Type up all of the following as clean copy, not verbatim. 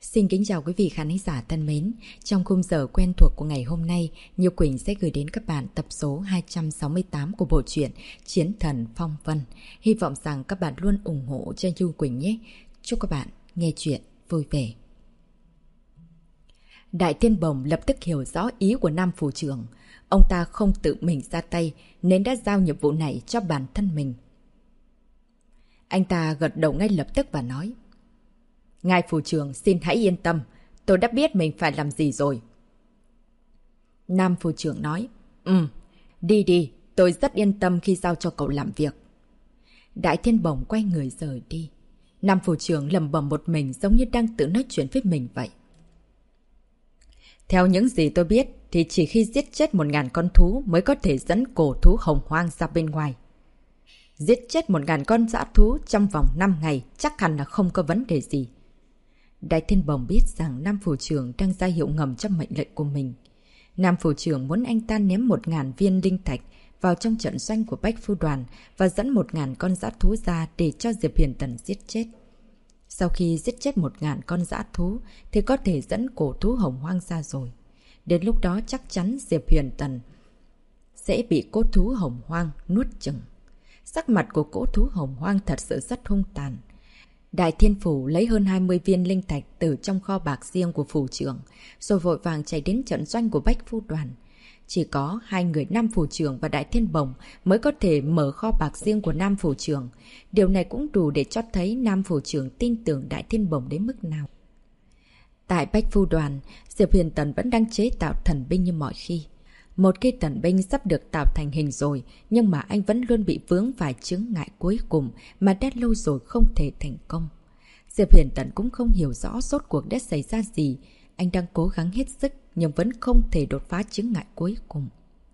Xin kính chào quý vị khán giả thân mến. Trong khung giờ quen thuộc của ngày hôm nay, Như Quỳnh sẽ gửi đến các bạn tập số 268 của bộ truyện Chiến Thần Phong Vân. Hy vọng rằng các bạn luôn ủng hộ cho Như Quỳnh nhé. Chúc các bạn nghe chuyện vui vẻ. Đại Thiên Bồng lập tức hiểu rõ ý của Nam Phủ Trưởng. Ông ta không tự mình ra tay nên đã giao nhiệm vụ này cho bản thân mình. Anh ta gật đầu ngay lập tức và nói: Ngài Phủ Trưởng xin hãy yên tâm, tôi đã biết mình phải làm gì rồi. Nam Phủ Trưởng nói: đi đi, tôi rất yên tâm khi giao cho cậu làm việc. Đại Thiên Bồng quay người rời đi. Nam Phủ Trưởng lẩm bẩm một mình giống như đang tự nói chuyện với mình vậy. Theo những gì tôi biết thì chỉ khi giết chết 1000 con thú mới có thể dẫn cổ thú hồng hoang ra bên ngoài. Giết chết 1000 con dã thú trong vòng 5 ngày chắc hẳn là không có vấn đề gì. Đại Thiên Bồng biết rằng Nam Phủ Trưởng đang ra hiệu ngầm trong mệnh lệnh của mình. Nam Phủ Trưởng muốn anh ta ném 1000 viên linh thạch vào trong trận doanh của Bách Phu Đoàn và dẫn 1000 con dã thú ra để cho Diệp Huyền Tần giết chết. Sau khi giết chết 1000 con dã thú thì có thể dẫn cổ thú hồng hoang ra rồi. Đến lúc đó chắc chắn Diệp Huyền Tần sẽ bị cổ thú hồng hoang nuốt chửng. Sắc mặt của cổ thú hồng hoang thật sự rất hung tàn. Đại Thiên Phủ lấy hơn 20 viên linh thạch từ trong kho bạc riêng của phủ trưởng, rồi vội vàng chạy đến trận doanh của Bách Phu Đoàn. Chỉ có hai người Nam Phủ Trưởng và Đại Thiên Bồng mới có thể mở kho bạc riêng của Nam Phủ Trưởng. Điều này cũng đủ để cho thấy Nam Phủ Trưởng tin tưởng Đại Thiên Bồng đến mức nào. Tại Bách Phu Đoàn, Diệp Huyền Tần vẫn đang chế tạo thần binh như mọi khi. Một cây thần binh sắp được tạo thành hình rồi, nhưng mà anh vẫn luôn bị vướng phải chướng ngại cuối cùng mà đã lâu rồi không thể thành công. Diệp Huyền Tần cũng không hiểu rõ rốt cuộc đã xảy ra gì. Anh đang cố gắng hết sức nhưng vẫn không thể đột phá chướng ngại cuối cùng.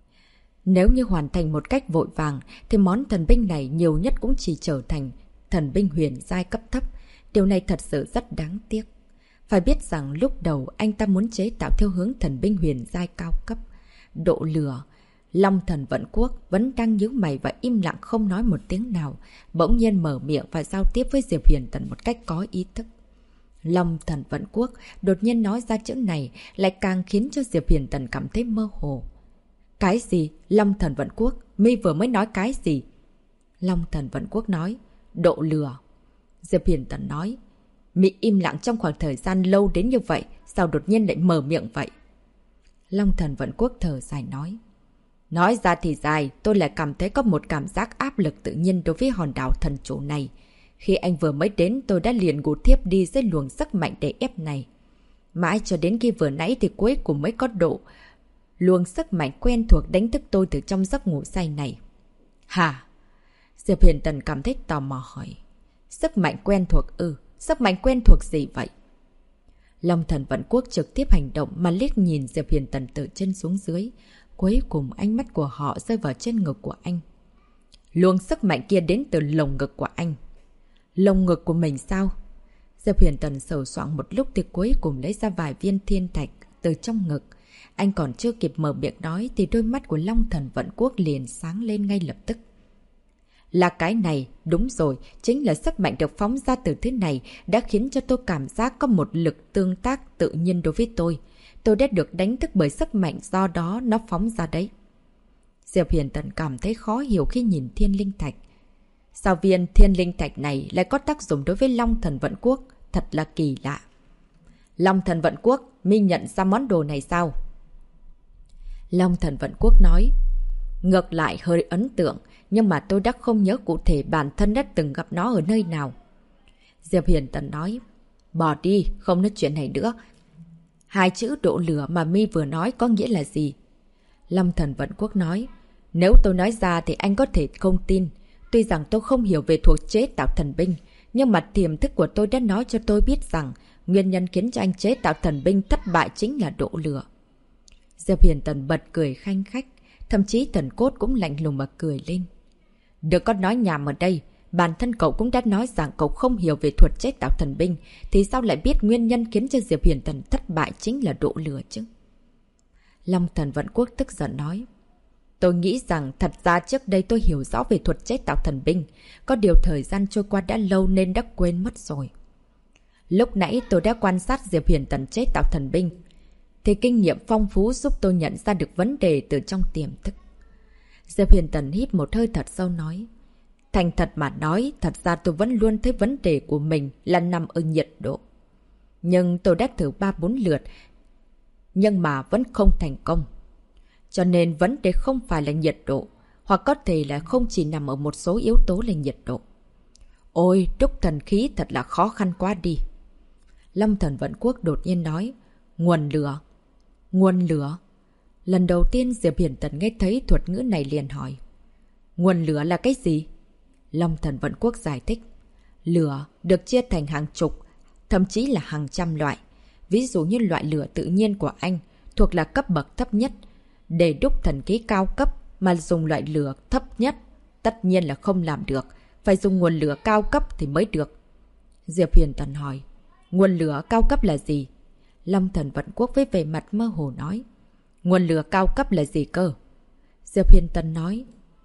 Nếu như hoàn thành một cách vội vàng thì món thần binh này nhiều nhất cũng chỉ trở thành thần binh huyền giai cấp thấp. Điều này thật sự rất đáng tiếc. Phải biết rằng lúc đầu anh ta muốn chế tạo theo hướng thần binh huyền giai cao cấp. Độ lửa, Long Thần Vận Quốc vẫn đang nhíu mày và im lặng không nói một tiếng nào, bỗng nhiên mở miệng và giao tiếp với Diệp Huyền Tần một cách có ý thức. Long Thần Vận Quốc đột nhiên nói ra chữ này lại càng khiến cho Diệp Huyền Tần cảm thấy mơ hồ. Cái gì? Long Thần Vận Quốc? Mi vừa mới nói cái gì? Long Thần Vận Quốc nói: độ lửa. Diệp Huyền Tần nói: Mi im lặng trong khoảng thời gian lâu đến như vậy, sao đột nhiên lại mở miệng vậy? Long Thần Vận Quốc thở dài nói: Nói ra thì dài, tôi lại cảm thấy có một cảm giác áp lực tự nhiên đối với hòn đảo thần chủ này. Khi anh vừa mới đến tôi đã liền ngủ thiếp đi dưới luồng sức mạnh để ép này. Mãi cho đến khi vừa nãy thì cuối cùng mới có độ luồng sức mạnh quen thuộc đánh thức tôi từ trong giấc ngủ say này. Hả? Diệp Huyền Tần cảm thấy tò mò hỏi. Sức mạnh quen thuộc ư? Sức mạnh quen thuộc gì vậy? Long Thần Vận Quốc trực tiếp hành động mà liếc nhìn Diệp Huyền Tần từ trên xuống dưới. Cuối cùng ánh mắt của họ rơi vào trên ngực của anh. Luồng sức mạnh kia đến từ lồng ngực của anh. Lồng ngực của mình sao? Diệp Huyền Tần sờ soạng một lúc thì cuối cùng lấy ra vài viên thiên thạch từ trong ngực. Anh còn chưa kịp mở miệng nói thì đôi mắt của Long Thần Vận Quốc liền sáng lên ngay lập tức. Là cái này, đúng rồi, chính là sức mạnh được phóng ra từ thứ này đã khiến cho tôi cảm giác có một lực tương tác tự nhiên đối với tôi. Tôi đã được đánh thức bởi sức mạnh do đó nó phóng ra đấy. Diệp Huyền Tần cảm thấy khó hiểu khi nhìn thiên linh thạch. Sao viên thiên linh thạch này lại có tác dụng đối với Long Thần Vận Quốc? Thật là kỳ lạ. Long Thần Vận Quốc, mi nhận ra món đồ này sao? Long Thần Vận Quốc nói: Ngược lại hơi ấn tượng, nhưng mà tôi đã không nhớ cụ thể bản thân đã từng gặp nó ở nơi nào. Diệp Huyền Tần nói: Bỏ đi, không nói chuyện này nữa. Hai chữ độ lửa mà mi vừa nói có nghĩa là gì? Long Thần Vận Quốc nói: Nếu tôi nói ra thì anh có thể không tin. Tuy rằng tôi không hiểu về thuộc chế tạo thần binh, nhưng mà tiềm thức của tôi đã nói cho tôi biết rằng nguyên nhân khiến cho anh chế tạo thần binh thất bại chính là độ lửa. Diệp Huyền Tần bật cười khanh khách, thậm chí thần cốt cũng lạnh lùng mà cười lên. Đừng có nói nhảm ở đây, bản thân cậu cũng đã nói rằng cậu không hiểu về thuật chế tạo thần binh, thì sao lại biết nguyên nhân khiến cho Diệp Huyền Tần thất bại chính là độ lửa chứ? Long Thần Vận Quốc tức giận nói: Tôi nghĩ rằng thật ra trước đây tôi hiểu rõ về thuật chế tạo thần binh, có điều thời gian trôi qua đã lâu nên đã quên mất rồi. Lúc nãy tôi đã quan sát Diệp Huyền Tần chế tạo thần binh, thì kinh nghiệm phong phú giúp tôi nhận ra được vấn đề từ trong tiềm thức. Diệp Huyền Tần hít một hơi thật sâu nói. Thành thật mà nói, thật ra tôi vẫn luôn thấy vấn đề của mình là nằm ở nhiệt độ. Nhưng tôi đã thử 3-4 lượt, nhưng mà vẫn không thành công. Cho nên vấn đề không phải là nhiệt độ, hoặc có thể là không chỉ nằm ở một số yếu tố là nhiệt độ. Ôi, đúc thần khí thật là khó khăn quá đi. Lâm Thần Vận Quốc đột nhiên nói. Nguồn lửa. Nguồn lửa. Lần đầu tiên Diệp Hiển Tần nghe thấy thuật ngữ này liền hỏi. Nguồn lửa là cái gì? Lâm Thần Vận Quốc giải thích. Lửa được chia thành hàng chục, thậm chí là hàng trăm loại. Ví dụ như loại lửa tự nhiên của anh thuộc là cấp bậc thấp nhất. Để đúc thần khí cao cấp mà dùng loại lửa thấp nhất, tất nhiên là không làm được. Phải dùng nguồn lửa cao cấp thì mới được. Diệp Huyền Tần hỏi. Nguồn lửa cao cấp là gì? Lâm Thần Vận Quốc với vẻ mặt mơ hồ nói. Nguồn lửa cao cấp là gì cơ? Diệp Huyền Tần nói.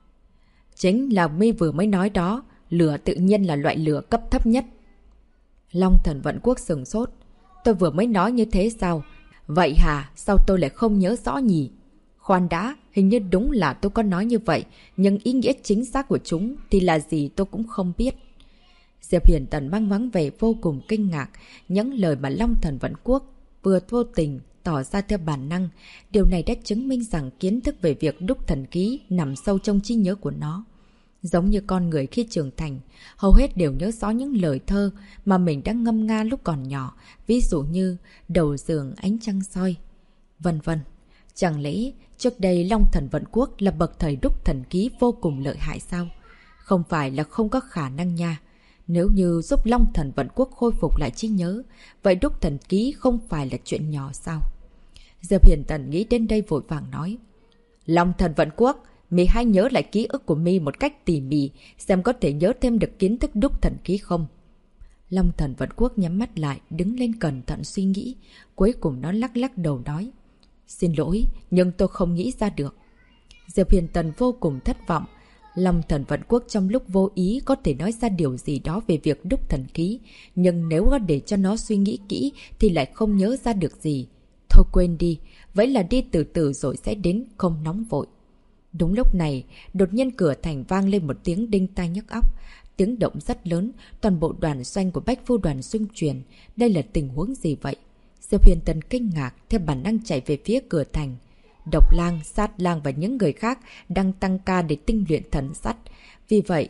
Chính là mi vừa mới nói đó. Lửa tự nhiên là loại lửa cấp thấp nhất. Long Thần Vận Quốc sửng sốt. Tôi vừa mới nói như thế sao? Vậy hả? Sao tôi lại không nhớ rõ nhỉ? Khoan đã, hình như đúng là tôi có nói như vậy, nhưng ý nghĩa chính xác của chúng thì là gì tôi cũng không biết. Diệp Hiển Tần mang vắng vẻ vô cùng kinh ngạc, những lời mà Long Thần Vận Quốc vừa vô tình tỏ ra theo bản năng. Điều này đã chứng minh rằng kiến thức về việc đúc thần khí nằm sâu trong trí nhớ của nó. Giống như con người khi trưởng thành, hầu hết đều nhớ rõ những lời thơ mà mình đã ngâm nga lúc còn nhỏ, ví dụ như đầu giường ánh trăng soi, vân vân. Chẳng lẽ trước đây Long Thần Vận Quốc là bậc thầy đúc thần khí vô cùng lợi hại sao? Không phải là không có khả năng nha. Nếu như giúp Long Thần Vận Quốc khôi phục lại trí nhớ, vậy đúc thần khí không phải là chuyện nhỏ sao? Diệp Hiển Tần nghĩ đến đây vội vàng nói. Long Thần Vận Quốc, mi hãy nhớ lại ký ức của mi một cách tỉ mỉ, xem có thể nhớ thêm được kiến thức đúc thần khí không? Long Thần Vận Quốc nhắm mắt lại, đứng lên cẩn thận suy nghĩ. Cuối cùng nó lắc lắc đầu nói. Xin lỗi, nhưng tôi không nghĩ ra được. Diệp Hiển Tần vô cùng thất vọng. Long Thần Vận Quốc trong lúc vô ý có thể nói ra điều gì đó về việc đúc thần khí, nhưng nếu có để cho nó suy nghĩ kỹ thì lại không nhớ ra được gì. Thôi quên đi, vậy là đi từ từ rồi sẽ đến, không nóng vội. Đúng lúc này, đột nhiên cửa thành vang lên một tiếng đinh tai nhức óc. Tiếng động rất lớn, toàn bộ đoàn doanh của Bách Phu đoàn xung chuyển. Đây là tình huống gì vậy? Diệp Hiển Tần kinh ngạc, theo bản năng chạy về phía cửa thành. Độc Lang, Sát Lang và những người khác đang tăng ca để tinh luyện thần sắt. Vì vậy,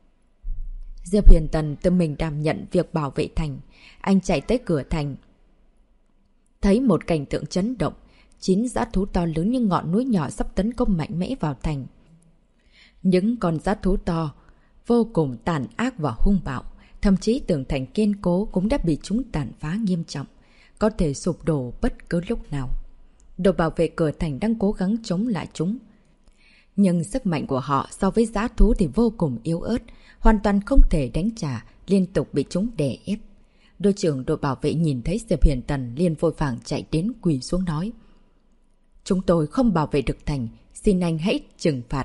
Diệp Hiển Tần tự mình đảm nhận việc bảo vệ thành. Anh chạy tới cửa thành, thấy một cảnh tượng chấn động. 9 dã thú to lớn như ngọn núi nhỏ sắp tấn công mạnh mẽ vào thành. Những con dã thú to vô cùng tàn ác và hung bạo. Thậm chí tường thành kiên cố cũng đã bị chúng tàn phá nghiêm trọng, có thể sụp đổ bất cứ lúc nào. Đội bảo vệ cửa thành đang cố gắng chống lại chúng. Nhưng sức mạnh của họ so với dã thú thì vô cùng yếu ớt, hoàn toàn không thể đánh trả, liên tục bị chúng đè ép. Đội trưởng đội bảo vệ nhìn thấy Diệp Hiển Tần liền vội vàng chạy đến quỳ xuống nói. Chúng tôi không bảo vệ được thành, xin anh hãy trừng phạt.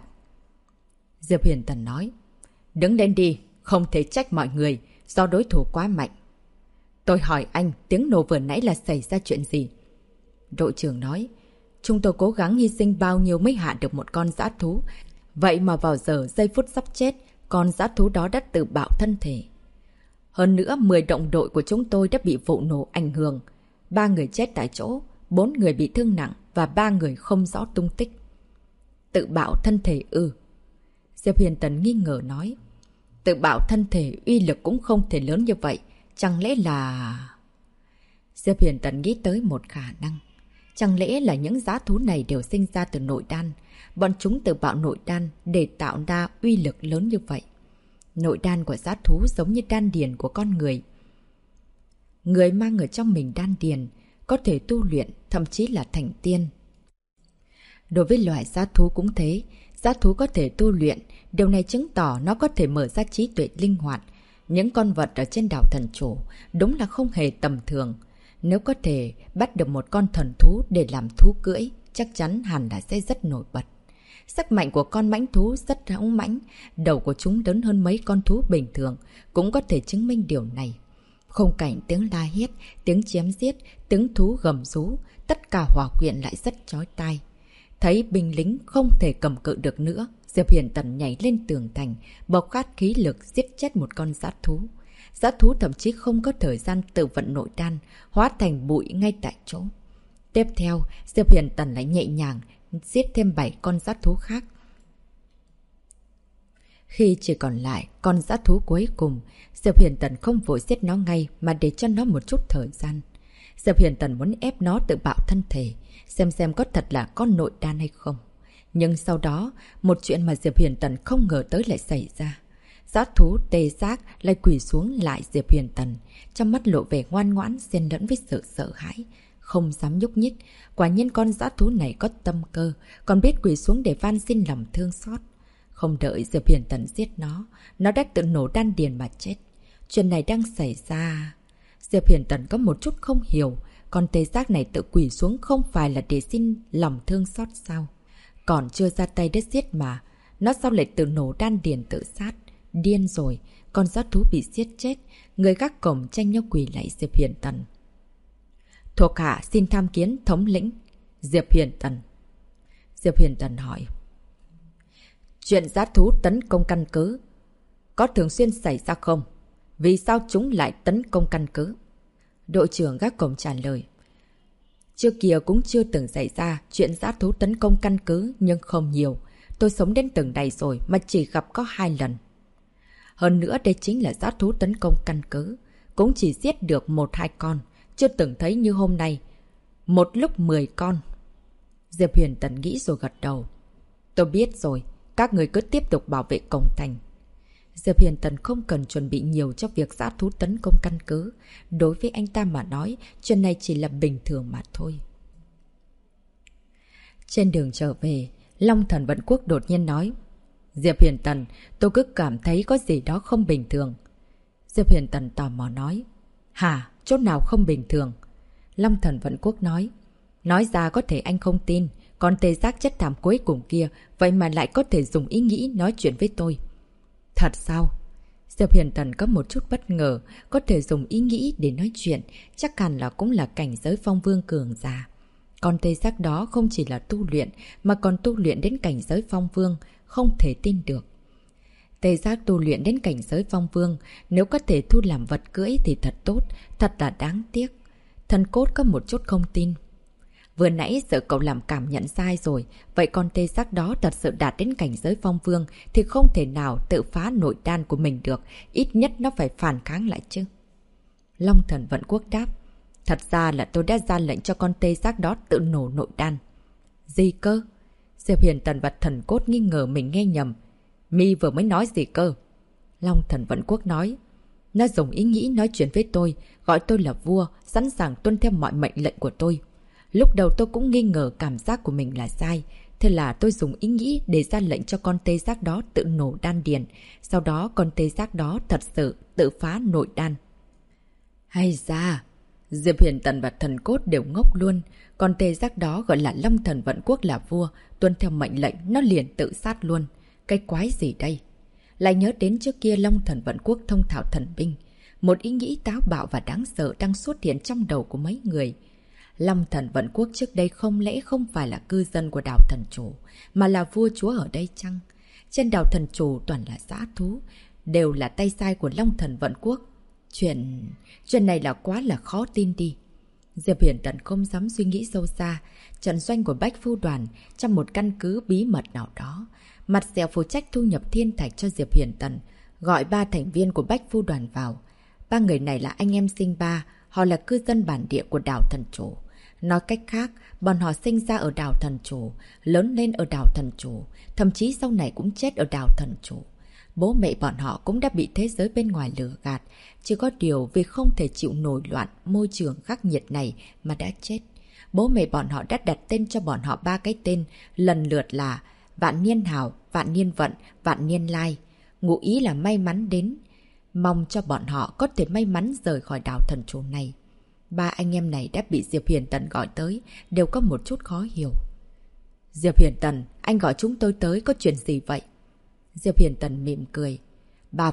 Diệp Hiển Tần nói. Đứng lên đi, không thể trách mọi người, do đối thủ quá mạnh. Tôi hỏi anh, tiếng nổ vừa nãy là xảy ra chuyện gì? Đội trưởng nói. Chúng tôi cố gắng hy sinh bao nhiêu mới hạ được một con dã thú. Vậy mà vào giờ giây phút sắp chết, con dã thú đó đã tự bạo thân thể. Hơn nữa, 10 đồng đội của chúng tôi đã bị vụ nổ ảnh hưởng. 3 người chết tại chỗ, 4 người bị thương nặng và 3 người không rõ tung tích. Tự bạo thân thể ư? Diệp Hiển Tần nghi ngờ nói. Tự bạo thân thể uy lực cũng không thể lớn như vậy. Chẳng lẽ là... Diệp Hiển Tần nghĩ tới một khả năng. Chẳng lẽ là những dã thú này đều sinh ra từ nội đan? Bọn chúng tự bạo nội đan để tạo ra uy lực lớn như vậy. Nội đan của dã thú giống như đan điền của con người. Người mang ở trong mình đan điền có thể tu luyện, thậm chí là thành tiên. Đối với loài dã thú cũng thế, dã thú có thể tu luyện, điều này chứng tỏ nó có thể mở ra trí tuệ linh hoạt. Những con vật ở trên đảo thần chủ đúng là không hề tầm thường. Nếu có thể bắt được một con thần thú để làm thú cưỡi, chắc chắn hẳn là sẽ rất nổi bật. Sức mạnh của con mãnh thú rất hãng mãnh, đầu của chúng lớn hơn mấy con thú bình thường, cũng có thể chứng minh điều này. Khung cảnh tiếng la hét, tiếng chém giết, tiếng thú gầm rú, tất cả hòa quyện lại rất chói tai. Thấy binh lính không thể cầm cự được nữa, Diệp Huyền Tần nhảy lên tường thành, bộc phát khí lực giết chết một con dã thú. Dã thú thậm chí không có thời gian tự vận nội đan, hóa thành bụi ngay tại chỗ. Tiếp theo, Diệp Huyền Tần lại nhẹ nhàng giết thêm 7 con dã thú khác. Khi chỉ còn lại con dã thú cuối cùng, Diệp Huyền Tần không vội giết nó ngay mà để cho nó một chút thời gian. Diệp Huyền Tần muốn ép nó tự bạo thân thể, xem có thật là con nội đan hay không. Nhưng sau đó, một chuyện mà Diệp Huyền Tần không ngờ tới lại xảy ra. Dã thú tê giác lại quỳ xuống lại Diệp Huyền Tần, trong mắt lộ vẻ ngoan ngoãn xen lẫn với sự sợ hãi, không dám nhúc nhích. Quả nhiên con dã thú này có tâm cơ, còn biết quỳ xuống để van xin lòng thương xót. Không đợi Diệp Huyền Tần giết nó đã tự nổ đan điền mà chết. Chuyện này đang xảy ra. Diệp Huyền Tần có một chút không hiểu, con tê giác này tự quỳ xuống không phải là để xin lòng thương xót sao? Còn chưa ra tay để giết mà, nó sao lại tự nổ đan điền tự sát? Điên rồi, con dã thú bị giết chết, người gác cổng tranh nhau quỳ lại Diệp Huyền Tần. Thuộc hạ xin tham kiến thống lĩnh. Diệp Huyền Tần. Diệp Huyền Tần hỏi. Chuyện dã thú tấn công căn cứ có thường xuyên xảy ra không? Vì sao chúng lại tấn công căn cứ? Đội trưởng gác cổng trả lời. Trước kia cũng chưa từng xảy ra chuyện dã thú tấn công căn cứ, nhưng không nhiều. Tôi sống đến từng này rồi mà chỉ gặp có 2 lần. Hơn nữa đây chính là dã thú tấn công căn cứ, cũng chỉ giết được 1-2 con, chưa từng thấy như hôm nay. Một lúc 10 con. Diệp Huyền Tần nghĩ rồi gật đầu. Tôi biết rồi, các người cứ tiếp tục bảo vệ cổng thành. Diệp Huyền Tần không cần chuẩn bị nhiều cho việc dã thú tấn công căn cứ. Đối với anh ta mà nói, chuyện này chỉ là bình thường mà thôi. Trên đường trở về, Long Thần Vận Quốc đột nhiên nói. Diệp Huyền Tần, tôi cứ cảm thấy có gì đó không bình thường. Diệp Huyền Tần tò mò nói. Hả? Chỗ nào không bình thường? Long Thần Vận Quốc nói. Nói ra có thể anh không tin, còn tê giác chất thảm cuối cùng kia, vậy mà lại có thể dùng ý nghĩ nói chuyện với tôi. Thật sao? Diệp Huyền Tần có một chút bất ngờ, có thể dùng ý nghĩ để nói chuyện, chắc hẳn là cũng là cảnh giới phong vương cường giả. Còn tê giác đó không chỉ là tu luyện, mà còn tu luyện đến cảnh giới phong vương, không thể tin được. Tê giác tu luyện đến cảnh giới phong vương, nếu có thể thu làm vật cưỡi thì thật tốt, thật là đáng tiếc. Thần cốt có một chút không tin. Vừa nãy sợ cậu làm cảm nhận sai rồi, vậy con tê giác đó thật sự đạt đến cảnh giới phong vương thì không thể nào tự phá nội đan của mình được, ít nhất nó phải phản kháng lại chứ. Long Thần Vận Quốc đáp. Thật ra là tôi đã ra lệnh cho con tê giác đó tự nổ nội đan. Gì cơ? Diệp Huyền Tần và Thần Cốt nghi ngờ mình nghe nhầm. Mi vừa mới nói gì cơ? Long Thần Vận Quốc nói. Nó dùng ý nghĩ nói chuyện với tôi, gọi tôi là vua, sẵn sàng tuân theo mọi mệnh lệnh của tôi. Lúc đầu tôi cũng nghi ngờ cảm giác của mình là sai, thế là tôi dùng ý nghĩ để ra lệnh cho con tê giác đó tự nổ đan điền. Sau đó con tê giác đó thật sự tự phá nội đan. Hay da, Diệp Huyền Tần và Thần Cốt đều ngốc luôn. Con tê giác đó gọi là Long Thần Vận Quốc là vua, tuân theo mệnh lệnh nó liền tự sát luôn. Cái quái gì đây? Lại nhớ đến trước kia Long Thần Vận Quốc thông thạo thần binh. Một ý nghĩ táo bạo và đáng sợ đang xuất hiện trong đầu của mấy người. Long Thần Vận Quốc trước đây không lẽ không phải là cư dân của đảo thần chủ, mà là vua chúa ở đây chăng? Trên đảo thần chủ toàn là dã thú, đều là tay sai của Long Thần Vận Quốc. Chuyện này là quá là khó tin đi. Diệp Huyền Tần không dám suy nghĩ sâu xa. Trận doanh của Bách Phu Đoàn trong một căn cứ bí mật nào đó. Mặt dẻo phụ trách thu nhập thiên thạch cho Diệp Huyền Tần, gọi 3 thành viên của Bách Phu Đoàn vào. 3 người này là anh em sinh ba, họ là cư dân bản địa của đảo thần chủ. Nói cách khác, bọn họ sinh ra ở đảo thần chủ, lớn lên ở đảo thần chủ, thậm chí sau này cũng chết ở đảo thần chủ. Bố mẹ bọn họ cũng đã bị thế giới bên ngoài lừa gạt, chỉ có điều vì không thể chịu nổi loạn môi trường khắc nghiệt này mà đã chết. Bố mẹ bọn họ đã đặt tên cho bọn họ 3 cái tên, lần lượt là Vạn Niên Hào, Vạn Niên Vận, Vạn Niên Lai. Ngụ ý là may mắn đến, mong cho bọn họ có thể may mắn rời khỏi đảo thần chủ này. 3 anh em này đã bị Diệp Huyền Tần gọi tới, đều có một chút khó hiểu. Diệp Huyền Tần, anh gọi chúng tôi tới có chuyện gì vậy? Diệp Huyền Tần mỉm cười. 3 vị,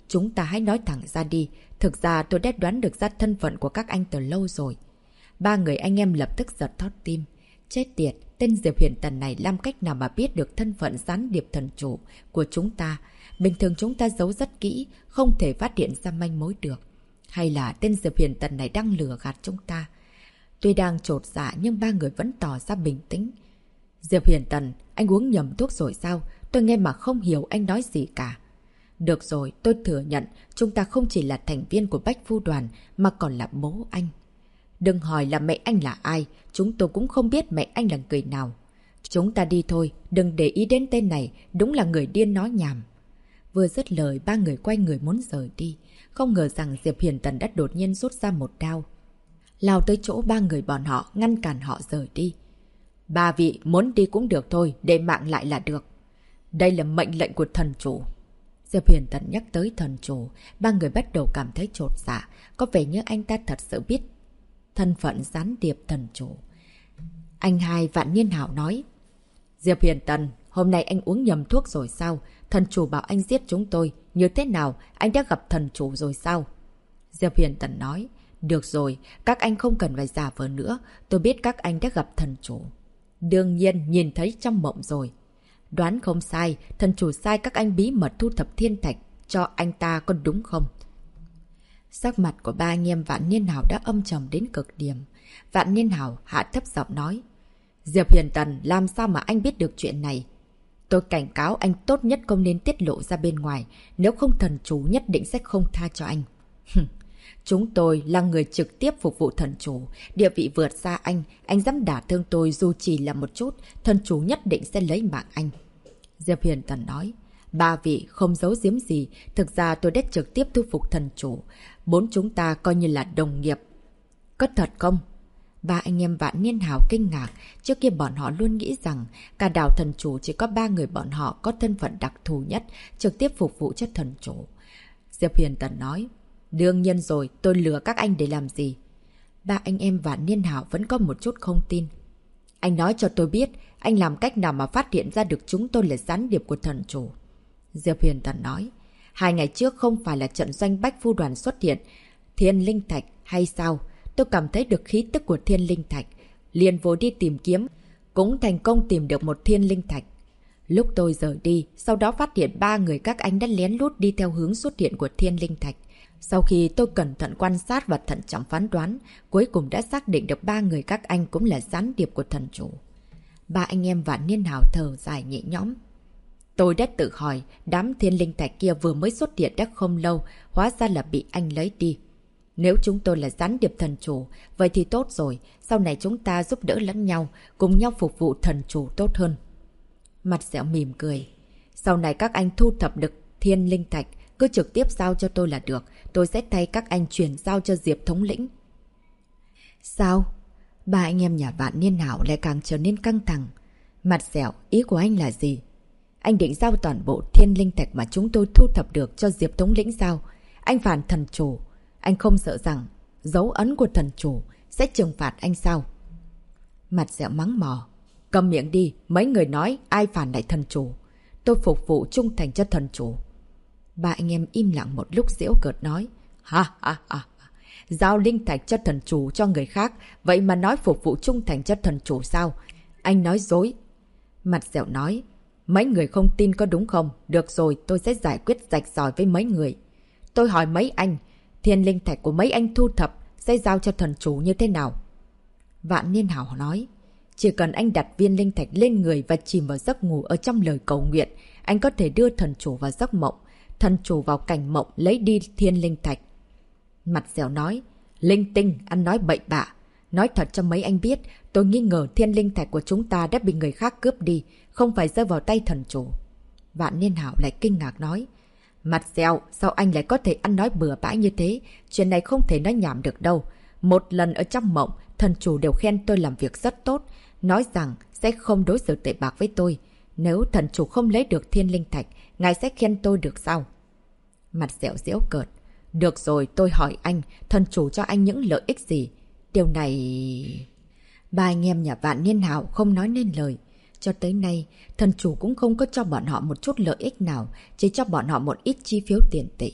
chúng ta hãy nói thẳng ra đi. Thực ra tôi đã đoán được ra thân phận của các anh từ lâu rồi. Ba người anh em lập tức giật thót tim. Chết tiệt, tên Diệp Huyền Tần này làm cách nào mà biết được thân phận gián điệp thần chủ của chúng ta. Bình thường chúng ta giấu rất kỹ, không thể phát hiện ra manh mối được. Hay là tên Diệp Huyền Tần này đang lừa gạt chúng ta? Tuy đang chột dạ nhưng ba người vẫn tỏ ra bình tĩnh. Diệp Huyền Tần, anh uống nhầm thuốc rồi sao? Tôi nghe mà không hiểu anh nói gì cả. Được rồi, tôi thừa nhận chúng ta không chỉ là thành viên của Bách Phu Đoàn mà còn là bố anh. Đừng hỏi là mẹ anh là ai, chúng tôi cũng không biết mẹ anh là người nào. Chúng ta đi thôi, đừng để ý đến tên này, đúng là người điên nói nhảm. Vừa dứt lời, ba người quay người muốn rời đi. Không ngờ rằng Diệp Huyền Tần đã đột nhiên rút ra một đao, lao tới chỗ ba người bọn họ, ngăn cản họ rời đi. Ba vị muốn đi cũng được thôi, để mạng lại là được. Đây là mệnh lệnh của thần chủ. Diệp Huyền Tần nhắc tới thần chủ, ba người bắt đầu cảm thấy chột dạ, có vẻ như anh ta thật sự biết thân phận gián điệp thần chủ. Anh hai Vạn Niên Hảo nói, Diệp Huyền Tần, hôm nay anh uống nhầm thuốc rồi sao? Thần chủ bảo anh giết chúng tôi, như thế nào? Anh đã gặp thần chủ rồi sao? Diệp Huyền Tần nói, được rồi, các anh không cần phải giả vờ nữa, tôi biết các anh đã gặp thần chủ. Đương nhiên, nhìn thấy trong mộng rồi. Đoán không sai, thần chủ sai các anh bí mật thu thập thiên thạch cho anh ta, có đúng không? Sắc mặt của ba anh em Vạn Niên Hảo đã âm trầm đến cực điểm. Vạn Niên Hảo hạ thấp giọng nói, Diệp Huyền Tần, làm sao mà anh biết được chuyện này? Tôi cảnh cáo anh tốt nhất không nên tiết lộ ra bên ngoài, nếu không thần chủ nhất định sẽ không tha cho anh. Chúng tôi là người trực tiếp phục vụ thần chủ, địa vị vượt xa anh dám đả thương tôi dù chỉ là một chút, thần chủ nhất định sẽ lấy mạng anh. Diệp Huyền Tần nói, ba vị không giấu giếm gì, thực ra tôi đã trực tiếp thu phục thần chủ, bốn chúng ta coi như là đồng nghiệp. Có thật không? Ba anh em Vạn Niên Hảo kinh ngạc, trước kia bọn họ luôn nghĩ rằng cả đảo thần chủ chỉ có ba người bọn họ có thân phận đặc thù nhất, trực tiếp phục vụ cho thần chủ. Diệp Huyền Tần nói, đương nhiên rồi, tôi lừa các anh để làm gì? Ba anh em Vạn Niên Hảo vẫn có một chút không tin. Anh nói cho tôi biết, anh làm cách nào mà phát hiện ra được chúng tôi là gián điệp của thần chủ? Diệp Huyền Tần nói, 2 ngày trước không phải là trận doanh Bách Phu Đoàn xuất hiện Thiên Linh Thạch hay sao? Tôi cảm thấy được khí tức của Thiên Linh Thạch, liền vội đi tìm kiếm, cũng thành công tìm được một Thiên Linh Thạch. Lúc tôi rời đi, sau đó phát hiện 3 người các anh đã lén lút đi theo hướng xuất hiện của Thiên Linh Thạch. Sau khi tôi cẩn thận quan sát và thận trọng phán đoán, cuối cùng đã xác định được 3 người các anh cũng là gián điệp của thần chủ. Ba anh em Vạn Niên Hảo thở dài nhẹ nhõm. Tôi đã tự hỏi, đám Thiên Linh Thạch kia vừa mới xuất hiện đã không lâu, hóa ra là bị anh lấy đi. Nếu chúng tôi là gián điệp thần chủ, vậy thì tốt rồi, sau này chúng ta giúp đỡ lẫn nhau, cùng nhau phục vụ thần chủ tốt hơn. Mặt Sẹo mỉm cười. Sau này các anh thu thập được Thiên Linh Thạch, cứ trực tiếp giao cho tôi là được, tôi sẽ thay các anh chuyển giao cho Diệp thống lĩnh. Sao? Ba anh em nhà Vạn Niên Hảo lại càng trở nên căng thẳng. Mặt Sẹo, ý của anh là gì? Anh định giao toàn bộ Thiên Linh Thạch mà chúng tôi thu thập được cho Diệp thống lĩnh sao? Anh phản thần chủ. Anh không sợ rằng dấu ấn của thần chủ sẽ trừng phạt anh sao? Mặt Sẹo mắng mỏ. Cầm miệng đi, mấy người nói ai phản lại thần chủ. Tôi phục vụ trung thành cho thần chủ. Ba anh em im lặng một lúc giễu cợt nói. Ha ha ha. Giao linh thạch cho thần chủ cho người khác, vậy mà nói phục vụ trung thành cho thần chủ sao? Anh nói dối. Mặt Sẹo nói. Mấy người không tin có đúng không? Được rồi, tôi sẽ giải quyết rạch ròi với mấy người. Tôi hỏi mấy anh, Thiên Linh Thạch của mấy anh thu thập sẽ giao cho thần chủ như thế nào? Vạn Niên Hảo nói. Chỉ cần anh đặt viên linh thạch lên người và chìm vào giấc ngủ ở trong lời cầu nguyện, anh có thể đưa thần chủ vào giấc mộng, thần chủ vào cảnh mộng lấy đi Thiên Linh Thạch. Mặt Dẻo nói. Linh tinh, anh nói bậy bạ. Nói thật cho mấy anh biết, tôi nghi ngờ Thiên Linh Thạch của chúng ta đã bị người khác cướp đi, không phải rơi vào tay thần chủ. Vạn Niên Hảo lại kinh ngạc nói. Mặt Dẻo, sao anh lại có thể ăn nói bừa bãi như thế? Chuyện này không thể nói nhảm được đâu. Một lần ở trong mộng, thần chủ đều khen tôi làm việc rất tốt, nói rằng sẽ không đối xử tệ bạc với tôi. Nếu thần chủ không lấy được Thiên Linh Thạch, ngài sẽ khen tôi được sao? Mặt Dẻo giễu cợt. Được rồi, tôi hỏi anh, thần chủ cho anh những lợi ích gì? Điều này... Ba anh em nhà Vạn Niên Hảo không nói nên lời. Cho tới nay, thần chủ cũng không có cho bọn họ một chút lợi ích nào, chỉ cho bọn họ một ít chi phiếu tiền tệ.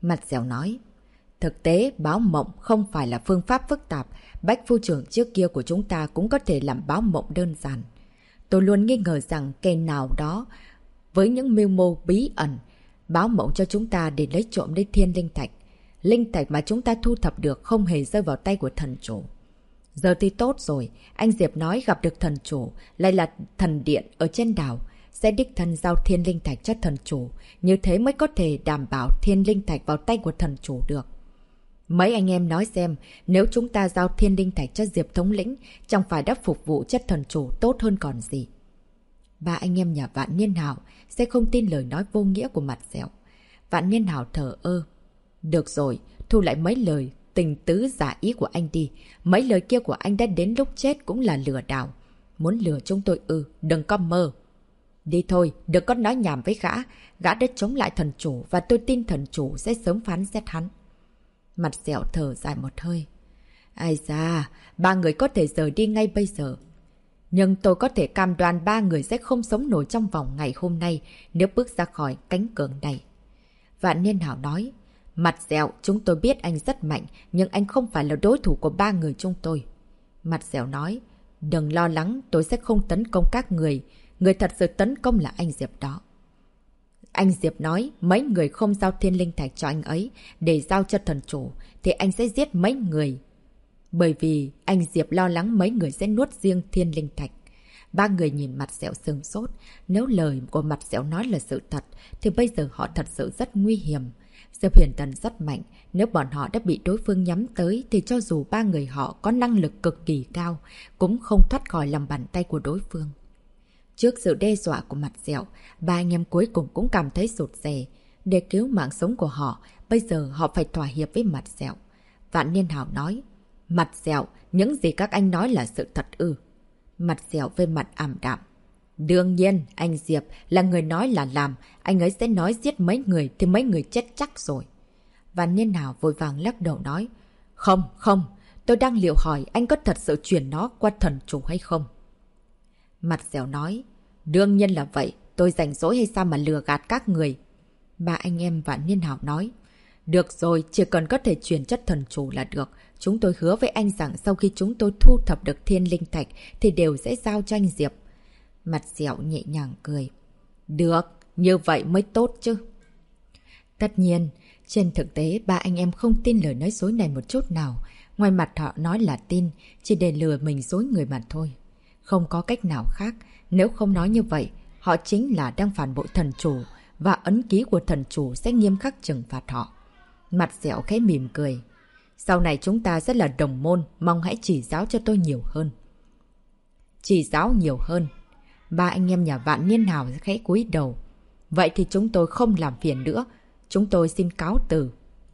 Mặt dẻo nói. Thực tế, báo mộng không phải là phương pháp phức tạp. Bách phu trưởng trước kia của chúng ta cũng có thể làm báo mộng đơn giản. Tôi luôn nghi ngờ rằng kẻ nào đó với những mưu mô bí ẩn báo mộng cho chúng ta để lấy trộm lấy thiên linh thạch. Linh thạch mà chúng ta thu thập được không hề rơi vào tay của thần chủ. Giờ thì tốt rồi, anh Diệp nói gặp được thần chủ, lại là thần điện ở trên đảo, sẽ đích thân giao thiên linh thạch cho thần chủ, như thế mới có thể đảm bảo thiên linh thạch vào tay của thần chủ được. Mấy anh em nói xem, nếu chúng ta giao thiên linh thạch cho Diệp thống lĩnh, chẳng phải đã phục vụ cho thần chủ tốt hơn còn gì. Ba anh em nhà Vạn Niên Hảo sẽ không tin lời nói vô nghĩa của Mặt Dẻo. Vạn Niên Hảo thở ơ. Được rồi, thu lại mấy lời tình tứ giả ý của anh đi. Mấy lời kia của anh đã đến lúc chết cũng là lừa đảo. Muốn lừa chúng tôi đừng có mơ. Đi thôi, đừng có nói nhảm với gã. Gã đã chống lại thần chủ và tôi tin thần chủ sẽ sớm phán xét hắn. Mặt Dẻo thở dài một hơi. Ai da, ba người có thể rời đi ngay bây giờ. Nhưng tôi có thể cam đoan ba người sẽ không sống nổi trong vòng ngày hôm nay nếu bước ra khỏi cánh cửa này. Vạn Niên Hảo nói. Mặt Dẻo, chúng tôi biết anh rất mạnh, nhưng anh không phải là đối thủ của ba người chúng tôi. Mặt Dẻo nói. Đừng lo lắng, tôi sẽ không tấn công các người. Người thật sự tấn công là anh Diệp đó. Anh Diệp nói mấy người không giao thiên linh thạch cho anh ấy để giao cho thần chủ thì anh sẽ giết mấy người. Bởi vì anh Diệp lo lắng mấy người sẽ nuốt riêng thiên linh thạch. Ba người nhìn Mặt Dẻo sừng sốt. Nếu lời của Mặt Dẻo nói là sự thật thì bây giờ họ thật sự rất nguy hiểm. Diệp Huyền Tần rất mạnh. Nếu bọn họ đã bị đối phương nhắm tới thì cho dù ba người họ có năng lực cực kỳ cao cũng không thoát khỏi lòng bàn tay của đối phương. Trước sự đe dọa của Mặt Dẻo, ba anh em cuối cùng cũng cảm thấy sụt rè. Để cứu mạng sống của họ, bây giờ họ phải thỏa hiệp với Mặt Dẻo. Vạn Niên Hảo nói. Mặt Dẻo, những gì các anh nói là sự thật ư? Mặt Dẻo với mặt ảm đạm. Đương nhiên, anh Diệp là người nói là làm. Anh ấy sẽ nói giết mấy người thì mấy người chết chắc rồi. Vạn Niên Hảo vội vàng lắc đầu nói. Không, tôi đang liệu hỏi anh có thật sự chuyển nó qua thần chủ hay không? Mặt Dẻo nói. Đương nhiên là vậy, tôi rảnh rỗi hay sao mà lừa gạt các người? Ba anh em Vạn Niên Hảo nói. Được rồi, chỉ cần có thể chuyển cho thần chủ là được. Chúng tôi hứa với anh rằng sau khi chúng tôi thu thập được thiên linh thạch thì đều sẽ giao cho anh Diệp. Mặt Dẻo nhẹ nhàng cười. Được, như vậy mới tốt chứ. Tất nhiên, trên thực tế ba anh em không tin lời nói dối này một chút nào. Ngoài mặt họ nói là tin, chỉ để lừa mình dối người mà thôi. Không có cách nào khác, nếu không nói như vậy, họ chính là đang phản bội thần chủ và ấn ký của thần chủ sẽ nghiêm khắc trừng phạt họ. Mặt Dẻo khẽ mỉm cười. Sau này chúng ta rất là đồng môn, mong hãy chỉ giáo cho tôi nhiều hơn. Chỉ giáo nhiều hơn. Ba anh em nhà Vạn Niên Hảo khẽ cúi đầu. Vậy thì chúng tôi không làm phiền nữa. Chúng tôi xin cáo từ.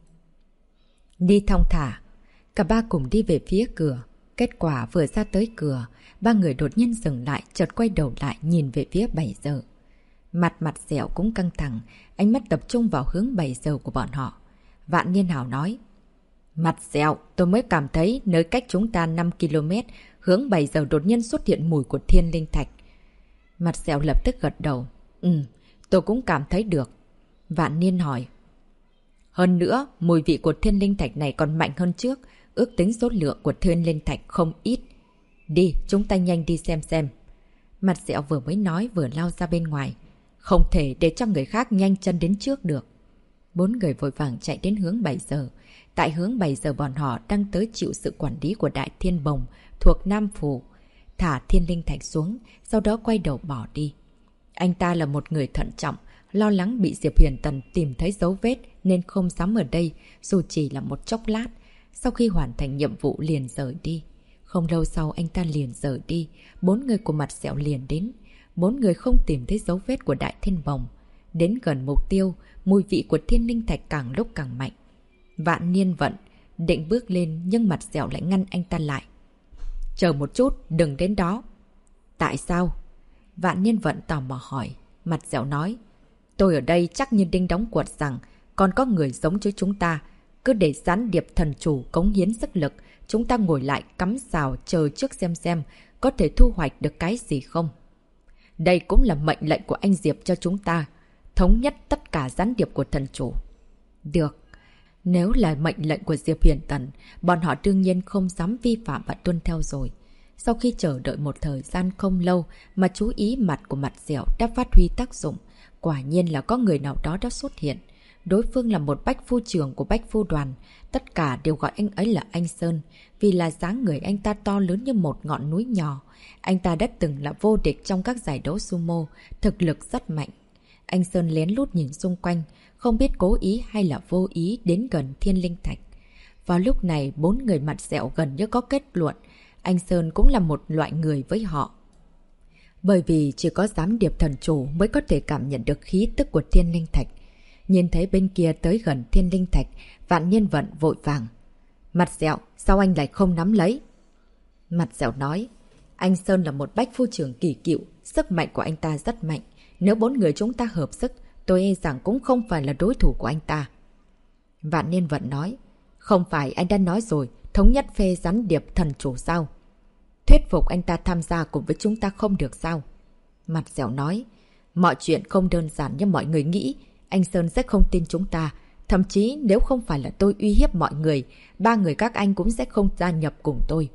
Đi thong thả. Cả ba cùng đi về phía cửa. Kết quả vừa ra tới cửa, ba người đột nhiên dừng lại, chợt quay đầu lại nhìn về phía 7 giờ. Mặt Dẻo cũng căng thẳng, ánh mắt tập trung vào hướng 7 giờ của bọn họ. Vạn Niên Hảo nói. Mặt Dẻo, tôi mới cảm thấy nơi cách chúng ta 5 km, hướng 7 giờ đột nhiên xuất hiện mùi của thiên linh thạch. Mặt Dẻo lập tức gật đầu. Tôi cũng cảm thấy được. Vạn Niên hỏi. Hơn nữa, mùi vị của thiên linh thạch này còn mạnh hơn trước. Ước tính số lượng của thiên linh thạch không ít. Đi, chúng ta nhanh đi xem. Mặt Dẻo vừa mới nói vừa lao ra bên ngoài. Không thể để cho người khác nhanh chân đến trước được. Bốn người vội vàng chạy đến hướng 7 giờ. Tại hướng 7 giờ bọn họ đang tới chịu sự quản lý của Đại Thiên Bồng thuộc Nam Phủ. Thả thiên linh thạch xuống, sau đó quay đầu bỏ đi. Anh ta là một người thận trọng, lo lắng bị Diệp Huyền Tần tìm thấy dấu vết nên không dám ở đây dù chỉ là một chốc lát. Sau khi hoàn thành nhiệm vụ liền rời đi. Không lâu sau anh ta liền rời đi. Bốn người của Mặt Dẻo liền đến. Bốn người không tìm thấy dấu vết của Đại Thiên Bồng. Đến gần mục tiêu, mùi vị của thiên linh thạch càng lúc càng mạnh. Vạn Niên Vận định bước lên nhưng Mặt Dẻo lại ngăn anh ta lại. Chờ một chút, đừng đến đó. Tại sao? Vạn Niên Vận tò mò hỏi. Mặt Dẻo nói. Tôi ở đây chắc như đinh đóng cột rằng còn có người giống với chúng ta. Cứ để gián điệp thần chủ cống hiến sức lực, chúng ta ngồi lại cắm sào chờ trước xem có thể thu hoạch được cái gì không. Đây cũng là mệnh lệnh của anh Diệp cho chúng ta. Thống nhất tất cả gián điệp của thần chủ. Được. Nếu là mệnh lệnh của Diệp Huyền Tần, bọn họ đương nhiên không dám vi phạm và tuân theo rồi. Sau khi chờ đợi một thời gian không lâu mà chú ý mặt của Mặt Dẻo đã phát huy tác dụng, quả nhiên là có người nào đó đã xuất hiện. Đối phương là một bách phu trưởng của bách phu đoàn, tất cả đều gọi anh ấy là anh Sơn, vì là dáng người anh ta to lớn như một ngọn núi nhỏ. Anh ta đã từng là vô địch trong các giải đấu sumo, thực lực rất mạnh. Anh Sơn lén lút nhìn xung quanh, không biết cố ý hay là vô ý đến gần Thiên Linh Thạch. Vào lúc này, 4 người Mặt Dẻo gần như có kết luận, anh Sơn cũng là một loại người với họ. Bởi vì chỉ có giám điệp thần chủ mới có thể cảm nhận được khí tức của Thiên Linh Thạch. Nhìn thấy bên kia tới gần Thiên Linh Thạch, Vạn Niên Vận vội vàng. Mặt Dẻo, sao anh lại không nắm lấy? Mặt Dẻo nói, anh Sơn là một bách phu trưởng kỳ cựu, sức mạnh của anh ta rất mạnh. Nếu 4 người chúng ta hợp sức, tôi e rằng cũng không phải là đối thủ của anh ta. Vạn Niên Vận nói, không phải anh đã nói rồi, thống nhất phê gián điệp thần chủ sao? Thuyết phục anh ta tham gia cùng với chúng ta không được sao? Mặt Dẻo nói, mọi chuyện không đơn giản như mọi người nghĩ, anh Sơn sẽ không tin chúng ta. Thậm chí nếu không phải là tôi uy hiếp mọi người, 3 người các anh cũng sẽ không gia nhập cùng tôi.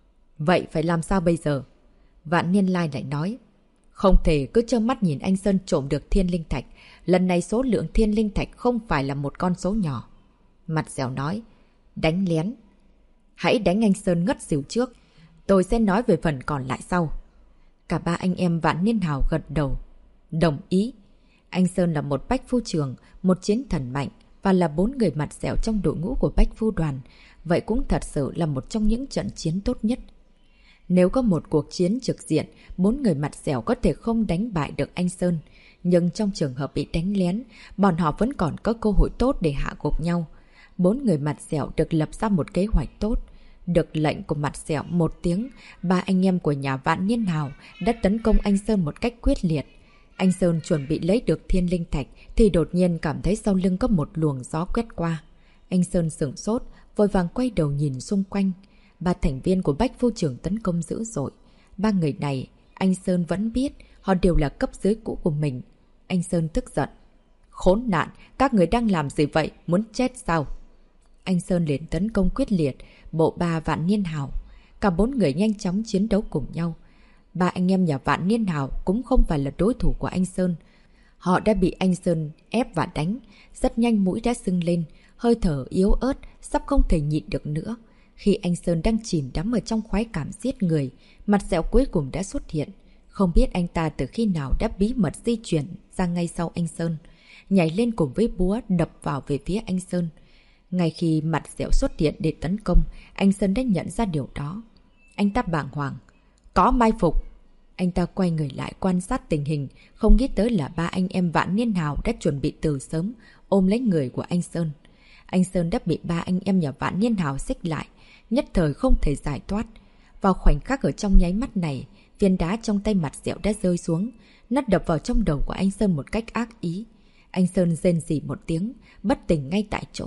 Vậy phải làm sao bây giờ? Vạn Niên Lai lại nói, không thể cứ trơ mắt nhìn anh Sơn trộm được Thiên Linh Thạch. Lần này số lượng Thiên Linh Thạch không phải là một con số nhỏ. Mặt Dẻo nói, đánh lén. Hãy đánh anh Sơn ngất xỉu trước. Tôi sẽ nói về phần còn lại sau. Cả 3 anh em Vạn Niên Hào gật đầu. Đồng ý. Anh Sơn là một bách phu trưởng, một chiến thần mạnh và là 4 người Mặt Dẻo trong đội ngũ của bách phu đoàn. Vậy cũng thật sự là một trong những trận chiến tốt nhất. Nếu có một cuộc chiến trực diện, 4 người Mặt Dẻo có thể không đánh bại được anh Sơn. Nhưng trong trường hợp bị đánh lén, bọn họ vẫn còn có cơ hội tốt để hạ gục nhau. 4 người Mặt Dẻo được lập ra một kế hoạch tốt. Được lệnh của Mặt Dẻo một tiếng, 3 anh em của nhà Vạn Niên Hào đã tấn công anh Sơn một cách quyết liệt. Anh Sơn chuẩn bị lấy được Thiên Linh Thạch thì đột nhiên cảm thấy sau lưng có một luồng gió quét qua. Anh Sơn sửng sốt, vội vàng quay đầu nhìn xung quanh. 3 thành viên của bách phu trưởng tấn công dữ dội. 3 người này, anh Sơn vẫn biết, họ đều là cấp dưới cũ của mình. Anh Sơn tức giận. Khốn nạn, các người đang làm gì vậy? Muốn chết sao? Anh Sơn liền tấn công quyết liệt, bộ 3 Vạn Niên Hào. Cả 4 người nhanh chóng chiến đấu cùng nhau. 3 anh em nhà Vạn Niên Hào cũng không phải là đối thủ của anh Sơn. Họ đã bị anh Sơn ép và đánh. Rất nhanh mũi đã sưng lên, hơi thở yếu ớt, sắp không thể nhịn được nữa. Khi anh Sơn đang chìm đắm ở trong khoái cảm giết người, Mặt Dẻo cuối cùng đã xuất hiện. Không biết anh ta từ khi nào đã bí mật di chuyển ra ngay sau anh Sơn. Nhảy lên cùng với búa đập vào về phía anh Sơn. Ngay khi Mặt Dẻo xuất hiện để tấn công, anh Sơn đã nhận ra điều đó. Anh ta bàng hoàng. Có mai phục. Anh ta quay người lại quan sát tình hình, không nghĩ tới là 3 anh em Vạn Niên Hào đã chuẩn bị từ sớm, ôm lấy người của anh Sơn. Anh Sơn đã bị 3 anh em nhà Vạn Niên Hào xích lại, nhất thời không thể giải thoát. Vào khoảnh khắc ở trong nháy mắt này, viên đá trong tay Mặt Dẻo đã rơi xuống, nó đập vào trong đầu của anh Sơn một cách ác ý. Anh Sơn rên rỉ một tiếng, bất tỉnh ngay tại chỗ.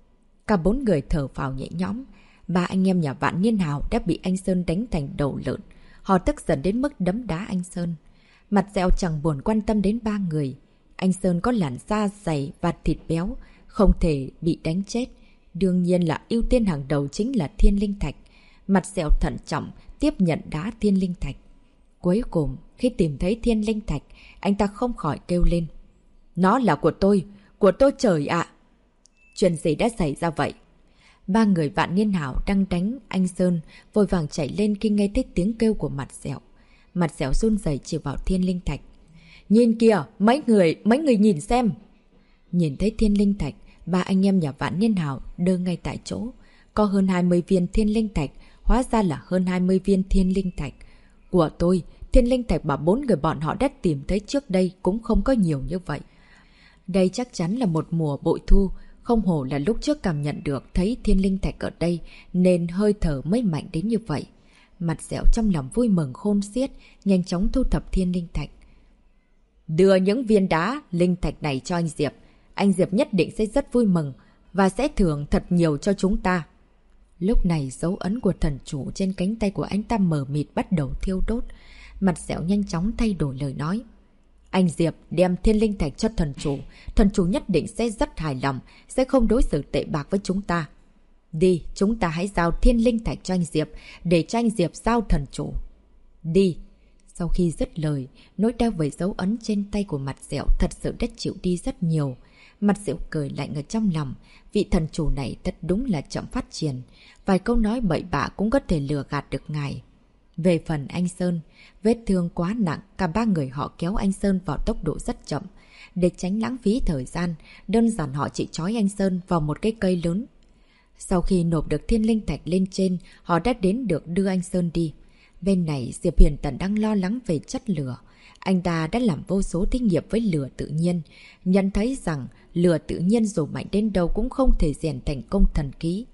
Cả 4 người thở phào nhẹ nhõm. 3 anh em nhà Vạn Niên Hào đã bị anh Sơn đánh thành đầu lợn. Họ tức giận đến mức đấm đá anh Sơn. Mặt Dẻo chẳng buồn quan tâm đến 3 người. Anh Sơn có làn da dày và thịt béo, không thể bị đánh chết. Đương nhiên là ưu tiên hàng đầu chính là Thiên Linh Thạch. Mặt Dẻo thận trọng tiếp nhận đá Thiên Linh Thạch. Cuối cùng, khi tìm thấy Thiên Linh Thạch, anh ta không khỏi kêu lên. Nó là của tôi trời ạ! Chuyện gì đã xảy ra vậy? 3 người Vạn Niên Hào đang đánh anh Sơn, vội vàng chạy lên khi nghe thấy tiếng kêu của Mặt Dẻo. Mặt Dẻo run rẩy chỉ vào Thiên Linh Thạch. Nhìn kìa, mấy người nhìn xem. Nhìn thấy Thiên Linh Thạch, 3 anh em nhà Vạn Niên Hào đơ ngay tại chỗ. Có hơn 20 viên Thiên Linh Thạch, hóa ra là hơn 20 viên Thiên Linh Thạch. Của tôi, Thiên Linh Thạch mà 4 người bọn họ đã tìm thấy trước đây cũng không có nhiều như vậy. Đây chắc chắn là một mùa bội thu, không hổ là lúc trước cảm nhận được thấy Thiên Linh Thạch ở đây nên hơi thở mới mạnh đến như vậy. Mặt Dẻo trong lòng vui mừng khôn xiết, nhanh chóng thu thập Thiên Linh Thạch. Đưa những viên đá Linh Thạch này cho anh Diệp. Anh Diệp nhất định sẽ rất vui mừng và sẽ thưởng thật nhiều cho chúng ta. Lúc này dấu ấn của thần chủ trên cánh tay của anh ta mờ mịt bắt đầu thiêu đốt. Mặt Dẻo nhanh chóng thay đổi lời nói. Anh Diệp đem thiên linh thạch cho thần chủ nhất định sẽ rất hài lòng, sẽ không đối xử tệ bạc với chúng ta. Đi, chúng ta hãy giao thiên linh thạch cho anh Diệp, để cho anh Diệp giao thần chủ. Đi. Sau khi dứt lời, nỗi đau với dấu ấn trên tay của Mặt Dẹo thật sự đã chịu đi rất nhiều. Mặt Dẹo cười lạnh ở trong lòng, vị thần chủ này thật đúng là chậm phát triển. Vài câu nói bậy bạ cũng có thể lừa gạt được ngài. Về phần anh Sơn, vết thương quá nặng, cả ba người họ kéo anh Sơn vào tốc độ rất chậm. Để tránh lãng phí thời gian, đơn giản họ chỉ trói anh Sơn vào một cái cây lớn. Sau khi nộp được thiên linh thạch lên trên, họ đã đến được đưa anh Sơn đi. Bên này, Diệp Huyền Tần đang lo lắng về chất lửa. Anh ta đã làm vô số thí nghiệm với lửa tự nhiên, nhận thấy rằng lửa tự nhiên dù mạnh đến đâu cũng không thể rèn thành công thần ký.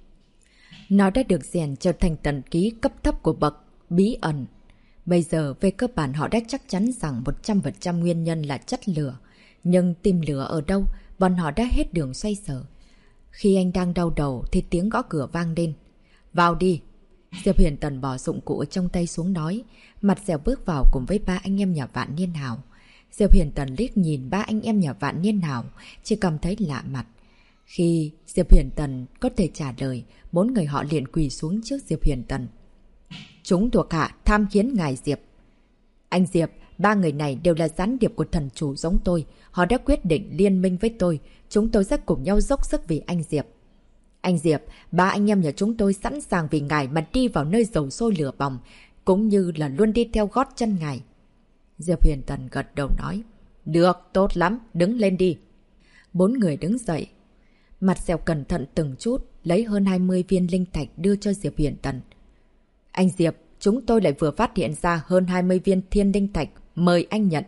Nó đã được rèn trở thành thần ký cấp thấp của bậc bí ẩn. Bây giờ, về cơ bản họ đã chắc chắn rằng 100% nguyên nhân là chất lửa. Nhưng tìm lửa ở đâu, bọn họ đã hết đường xoay sở. Khi anh đang đau đầu thì tiếng gõ cửa vang lên. Vào đi! Diệp Huyền Tần bỏ dụng cụ trong tay xuống nói. Mặt Dẹo bước vào cùng với ba anh em nhà Vạn Niên Hào. Diệp Huyền Tần liếc nhìn ba anh em nhà Vạn Niên Hào, chỉ cảm thấy lạ mặt. Khi Diệp Huyền Tần có thể trả lời, bốn người họ liền quỳ xuống trước Diệp Huyền Tần. Chúng thuộc hạ tham kiến ngài Diệp. Anh Diệp, ba người này đều là gián điệp của thần chủ giống tôi. Họ đã quyết định liên minh với tôi. Chúng tôi sẽ cùng nhau dốc sức vì anh Diệp. Anh Diệp, ba anh em nhà chúng tôi sẵn sàng vì ngài mà đi vào nơi dầu sôi lửa bỏng, cũng như là luôn đi theo gót chân ngài. Diệp Huyền Tần gật đầu nói. Được, tốt lắm, đứng lên đi. Bốn người đứng dậy. Mặt Dẹo cẩn thận từng chút, lấy hơn 20 viên linh thạch đưa cho Diệp Huyền Tần. Anh Diệp, chúng tôi lại vừa phát hiện ra hơn 20 viên thiên linh thạch, mời anh nhận.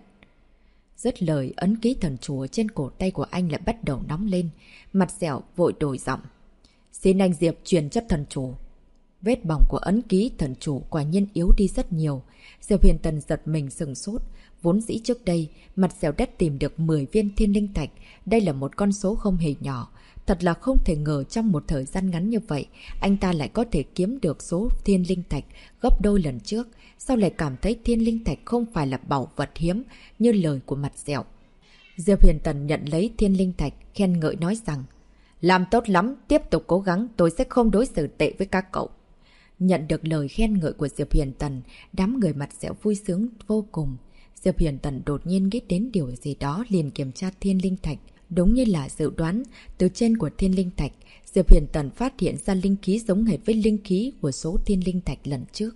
Dứt lời, ấn ký thần chúa trên cổ tay của anh lại bắt đầu nóng lên. Mặt Dẹo vội đổi giọng. Xin anh Diệp truyền cho thần chủ. Vết bỏng của ấn ký thần chủ quả nhiên yếu đi rất nhiều. Diệp Huyền Tần giật mình sừng sốt. Vốn dĩ trước đây, Mặt Dẹo đã tìm được 10 viên thiên linh thạch. Đây là một con số không hề nhỏ. Thật là không thể ngờ trong một thời gian ngắn như vậy, anh ta lại có thể kiếm được số thiên linh thạch gấp đôi lần trước. Sao lại cảm thấy thiên linh thạch không phải là bảo vật hiếm như lời của Mặt Dẹo. Diệp Huyền Tần nhận lấy thiên linh thạch, khen ngợi nói rằng làm tốt lắm, tiếp tục cố gắng, tôi sẽ không đối xử tệ với các cậu. Nhận được lời khen ngợi của Diệp Huyền Tần, đám người Mặt Dẹo vui sướng vô cùng. Diệp Huyền Tần đột nhiên nghĩ đến điều gì đó liền kiểm tra thiên linh thạch. Đúng như là dự đoán, từ trên của thiên linh thạch, Diệp Huyền Tần phát hiện ra linh khí giống hệt với linh khí của số thiên linh thạch lần trước.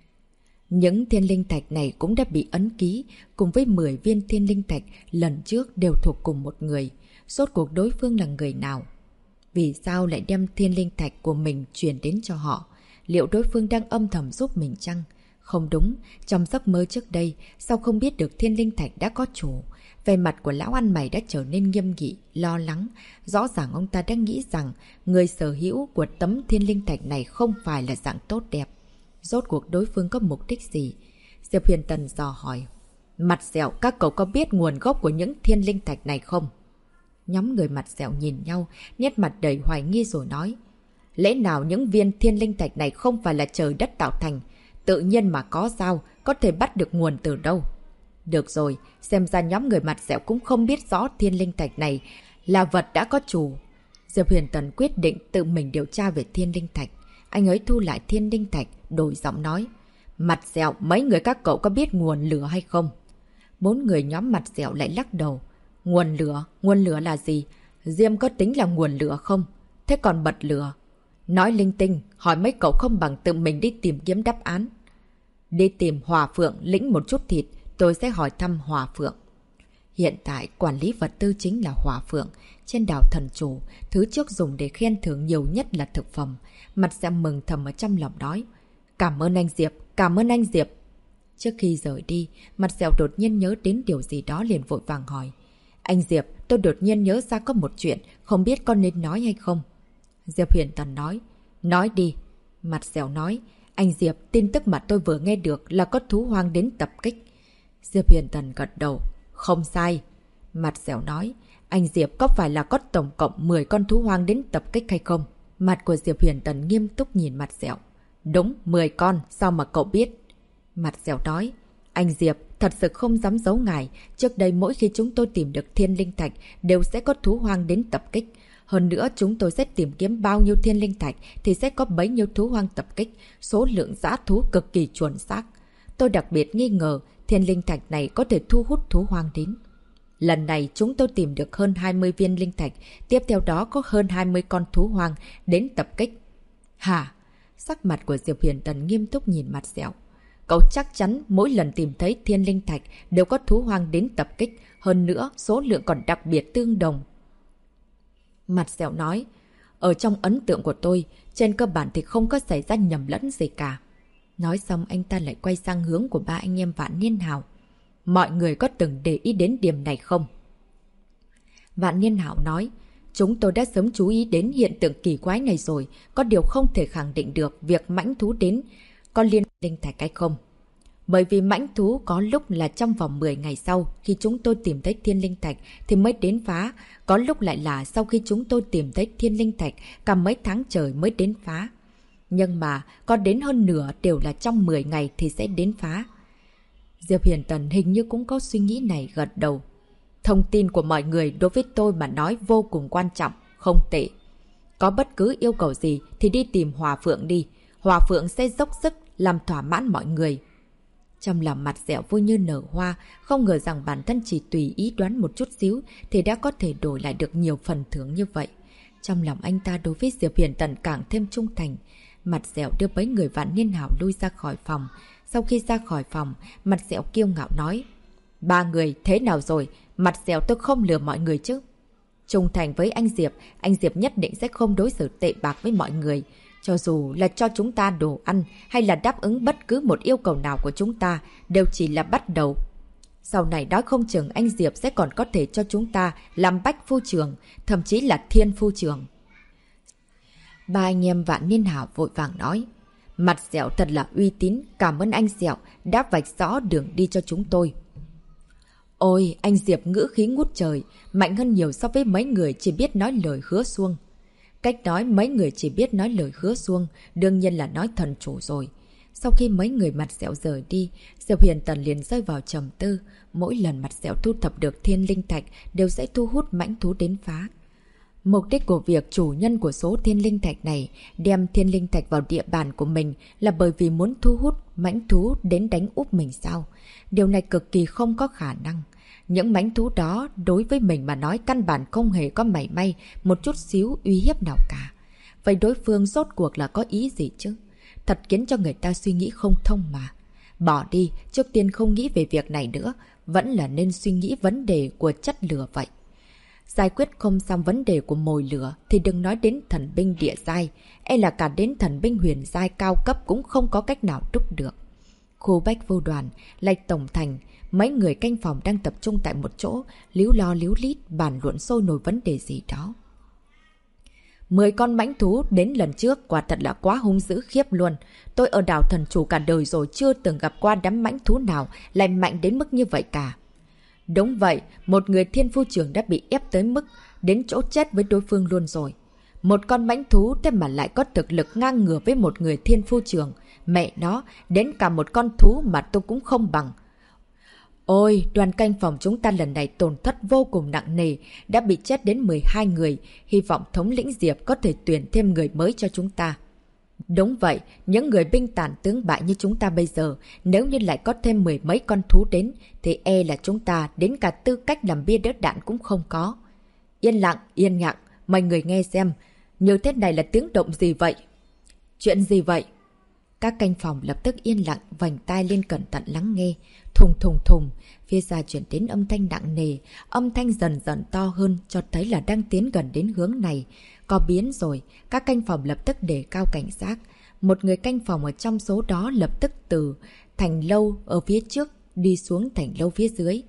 Những thiên linh thạch này cũng đã bị ấn ký, cùng với 10 viên thiên linh thạch lần trước đều thuộc cùng một người. Rốt cuộc đối phương là người nào? Vì sao lại đem thiên linh thạch của mình truyền đến cho họ? Liệu đối phương đang âm thầm giúp mình chăng? Không đúng, trong giấc mơ trước đây, sao không biết được thiên linh thạch đã có chủ? Về mặt của lão ăn mày đã trở nên nghiêm nghị, lo lắng. Rõ ràng ông ta đang nghĩ rằng người sở hữu của tấm thiên linh thạch này không phải là dạng tốt đẹp. Rốt cuộc đối phương có mục đích gì? Diệp Huyền Tần dò hỏi. Mặt Dẹo, các cậu có biết nguồn gốc của những thiên linh thạch này không? Nhóm người Mặt Dẹo nhìn nhau, nét mặt đầy hoài nghi rồi nói. Lẽ nào những viên thiên linh thạch này không phải là trời đất tạo thành? Tự nhiên mà có sao, có thể bắt được nguồn từ đâu? Được rồi, xem ra nhóm người Mặt Dẹo cũng không biết rõ thiên linh thạch này là vật đã có chủ. Diệp Huyền Tần quyết định tự mình điều tra về thiên linh thạch. Anh ấy thu lại thiên linh thạch, đổi giọng nói. Mặt Dẹo, mấy người các cậu có biết nguồn lửa hay không? Bốn người nhóm Mặt Dẹo lại lắc đầu. Nguồn lửa là gì? Diêm có tính là nguồn lửa không? Thế còn bật lửa? Nói linh tinh, hỏi mấy cậu không bằng tự mình đi tìm kiếm đáp án. Đi tìm Hòa Phượng, lĩnh một chút thịt, tôi sẽ hỏi thăm Hòa Phượng. Hiện tại, quản lý vật tư chính là Hòa Phượng. Trên đảo thần chủ, thứ trước dùng để khen thưởng nhiều nhất là thực phẩm. Mặt Dẹo mừng thầm ở trong lòng nói. Cảm ơn anh Diệp, cảm ơn anh Diệp. Trước khi rời đi, Mặt Dẹo đột nhiên nhớ đến điều gì đó liền vội vàng hỏi. Anh Diệp, tôi đột nhiên nhớ ra có một chuyện, không biết con nên nói hay không? Diệp Huyền Tần nói. Nói đi. Mặt Dẹo nói. Anh Diệp, tin tức mà tôi vừa nghe được là có thú hoang đến tập kích. Diệp Huyền Tần gật đầu. Không sai. Mặt Dẹo nói. Anh Diệp, có phải là có tổng cộng 10 con thú hoang đến tập kích hay không? Mặt của Diệp Huyền Tần nghiêm túc nhìn Mặt Dẹo. Đúng, 10 con, sao mà cậu biết? Mặt Dẹo nói. Anh Diệp, thật sự không dám giấu ngài. Trước đây mỗi khi chúng tôi tìm được thiên linh thạch, đều sẽ có thú hoang đến tập kích. Hơn nữa chúng tôi sẽ tìm kiếm bao nhiêu thiên linh thạch thì sẽ có bấy nhiêu thú hoang tập kích. Số lượng dã thú cực kỳ chuẩn xác. Tôi đặc biệt nghi ngờ thiên linh thạch này có thể thu hút thú hoang đến. Lần này chúng tôi tìm được hơn 20 viên linh thạch, tiếp theo đó có hơn 20 con thú hoang đến tập kích. Hả? Sắc mặt của Diệp Huyền Tần nghiêm túc nhìn Mặt Sẹo. Cậu chắc chắn mỗi lần tìm thấy thiên linh thạch đều có thú hoang đến tập kích, hơn nữa số lượng còn đặc biệt tương đồng. Mặt Sẹo nói, ở trong ấn tượng của tôi, trên cơ bản thì không có xảy ra nhầm lẫn gì cả. Nói xong anh ta lại quay sang hướng của ba anh em Vạn Niên Hảo. Mọi người có từng để ý đến điểm này không? Vạn Niên Hảo nói, chúng tôi đã sớm chú ý đến hiện tượng kỳ quái này rồi, có điều không thể khẳng định được việc mãnh thú đến có liên linh thạch hay không. Bởi vì mãnh thú có lúc là trong vòng 10 ngày sau, khi chúng tôi tìm thấy thiên linh thạch thì mới đến phá, có lúc lại là sau khi chúng tôi tìm thấy thiên linh thạch cả mấy tháng trời mới đến phá. Nhưng mà có đến hơn nửa đều là trong 10 ngày thì sẽ đến phá. Diệp Huyền Tần hình như cũng có suy nghĩ này, gật đầu. Thông tin của mọi người đối với tôi mà nói vô cùng quan trọng, không tệ. Có bất cứ yêu cầu gì thì đi tìm Hòa Phượng đi. Hòa Phượng sẽ dốc sức làm thỏa mãn mọi người. Trong lòng Mặt Sẹo vui như nở hoa, không ngờ rằng bản thân chỉ tùy ý đoán một chút xíu thì đã có thể đổi lại được nhiều phần thưởng như vậy. Trong lòng anh ta đối với Diệp Huyền Tần càng thêm trung thành. Mặt Sẹo đưa mấy người Vạn Niên Hảo lui ra khỏi phòng. Sau khi ra khỏi phòng, Mặt Sẹo kiêu ngạo nói, 3 người thế nào rồi? Mặt Sẹo tôi không lừa mọi người chứ. Trung thành với anh Diệp nhất định sẽ không đối xử tệ bạc với mọi người. Cho dù là cho chúng ta đồ ăn hay là đáp ứng bất cứ một yêu cầu nào của chúng ta, đều chỉ là bắt đầu. Sau này đó không chừng anh Diệp sẽ còn có thể cho chúng ta làm bách phu trưởng, thậm chí là thiên phu trưởng. Ba anh em Vạn Niên Hảo vội vàng nói, Mặt Sẹo thật là uy tín, cảm ơn anh Sẹo đã vạch rõ đường đi cho chúng tôi. Ôi, anh Diệp ngữ khí ngút trời, mạnh hơn nhiều so với mấy người chỉ biết nói lời hứa suông. Cách nói mấy người chỉ biết nói lời hứa suông, đương nhiên là nói thần chủ rồi. Sau khi mấy người Mặt Sẹo rời đi, Diệp Huyền Tần liền rơi vào trầm tư. Mỗi lần Mặt Sẹo thu thập được thiên linh thạch đều sẽ thu hút mãnh thú đến phá. Mục đích của việc chủ nhân của số thiên linh thạch này đem thiên linh thạch vào địa bàn của mình là bởi vì muốn thu hút mãnh thú đến đánh úp mình sao? Điều này cực kỳ không có khả năng. Những mãnh thú đó đối với mình mà nói căn bản không hề có mảy may một chút xíu uy hiếp nào cả. Vậy đối phương rốt cuộc là có ý gì chứ? Thật khiến cho người ta suy nghĩ không thông mà. Bỏ đi, trước tiên không nghĩ về việc này nữa, vẫn là nên suy nghĩ vấn đề của chất lửa vậy. Giải quyết không xong vấn đề của mồi lửa thì đừng nói đến thần binh địa giai, là cả đến thần binh huyền giai cao cấp cũng không có cách nào đúc được. Khu Bách Vô Đoàn, Lạch Tổng Thành, mấy người canh phòng đang tập trung tại một chỗ, líu lo líu lít bàn luận sôi nổi vấn đề gì đó. 10 con mãnh thú đến lần trước quả thật là quá hung dữ khiếp luôn. Tôi ở đảo Thần Chủ cả đời rồi chưa từng gặp qua đám mãnh thú nào lại mạnh đến mức như vậy cả. Đúng vậy, một người thiên phu trưởng đã bị ép tới mức đến chỗ chết với đối phương luôn rồi. Một con mãnh thú thế mà lại có thực lực ngang ngửa với một người thiên phu trưởng. Mẹ nó, đến cả một con thú mà tôi cũng không bằng. Ôi, đoàn canh phòng chúng ta lần này tổn thất vô cùng nặng nề, đã bị chết đến 12 người. Hy vọng thống lĩnh Diệp có thể tuyển thêm người mới cho chúng ta. Đúng vậy, những người binh tàn tướng bại như chúng ta bây giờ, nếu như lại có thêm 10 mấy con thú đến, thì là chúng ta đến cả tư cách làm bia đỡ đạn cũng không có. Yên lặng, mọi người nghe xem, như thế này là tiếng động gì vậy? Chuyện gì vậy? Các canh phòng lập tức yên lặng, vành tai lên cẩn thận lắng nghe. Thùng thùng thùng, phía xa chuyển đến âm thanh nặng nề, âm thanh dần dần to hơn, cho thấy là đang tiến gần đến hướng này. Có biến rồi, các canh phòng lập tức đề cao cảnh giác. Một người canh phòng ở trong số đó lập tức từ thành lâu ở phía trước đi xuống thành lâu phía dưới.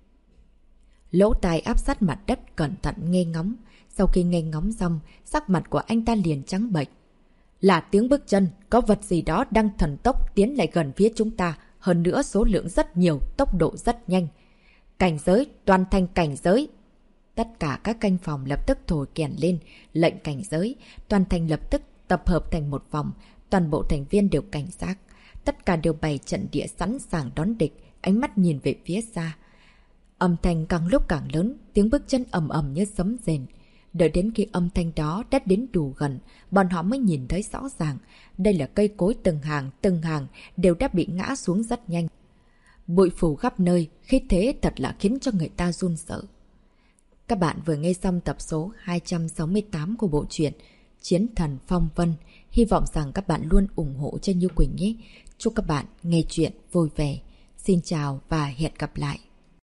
Lỗ tai áp sát mặt đất cẩn thận nghe ngóng. Sau khi nghe ngóng xong, sắc mặt của anh ta liền trắng bệch. Là tiếng bước chân, có vật gì đó đang thần tốc tiến lại gần phía chúng ta. Hơn nữa số lượng rất nhiều, tốc độ rất nhanh. Cảnh giới, toàn thành cảnh giới. Tất cả các canh phòng lập tức thổi kèn lên, lệnh cảnh giới. Toàn thành lập tức tập hợp thành một vòng. Toàn bộ thành viên đều cảnh giác. Tất cả đều bày trận địa sẵn sàng đón địch. ánh mắt nhìn về phía xa. Âm thanh càng lúc càng lớn, tiếng bước chân ầm ầm như sấm rền. Đợi đến khi âm thanh đó đã đến đủ gần, bọn họ mới nhìn thấy rõ ràng. Đây là cây cối từng hàng đều đã bị ngã xuống rất nhanh. Bụi phủ khắp nơi, khí thế thật là khiến cho người ta run sợ. Các bạn vừa nghe xong tập số 268 của bộ truyện Chiến Thần Phong Vân. Hy vọng rằng các bạn luôn ủng hộ cho Như Quỳnh nhé. Chúc các bạn nghe chuyện vui vẻ. Xin chào và hẹn gặp lại.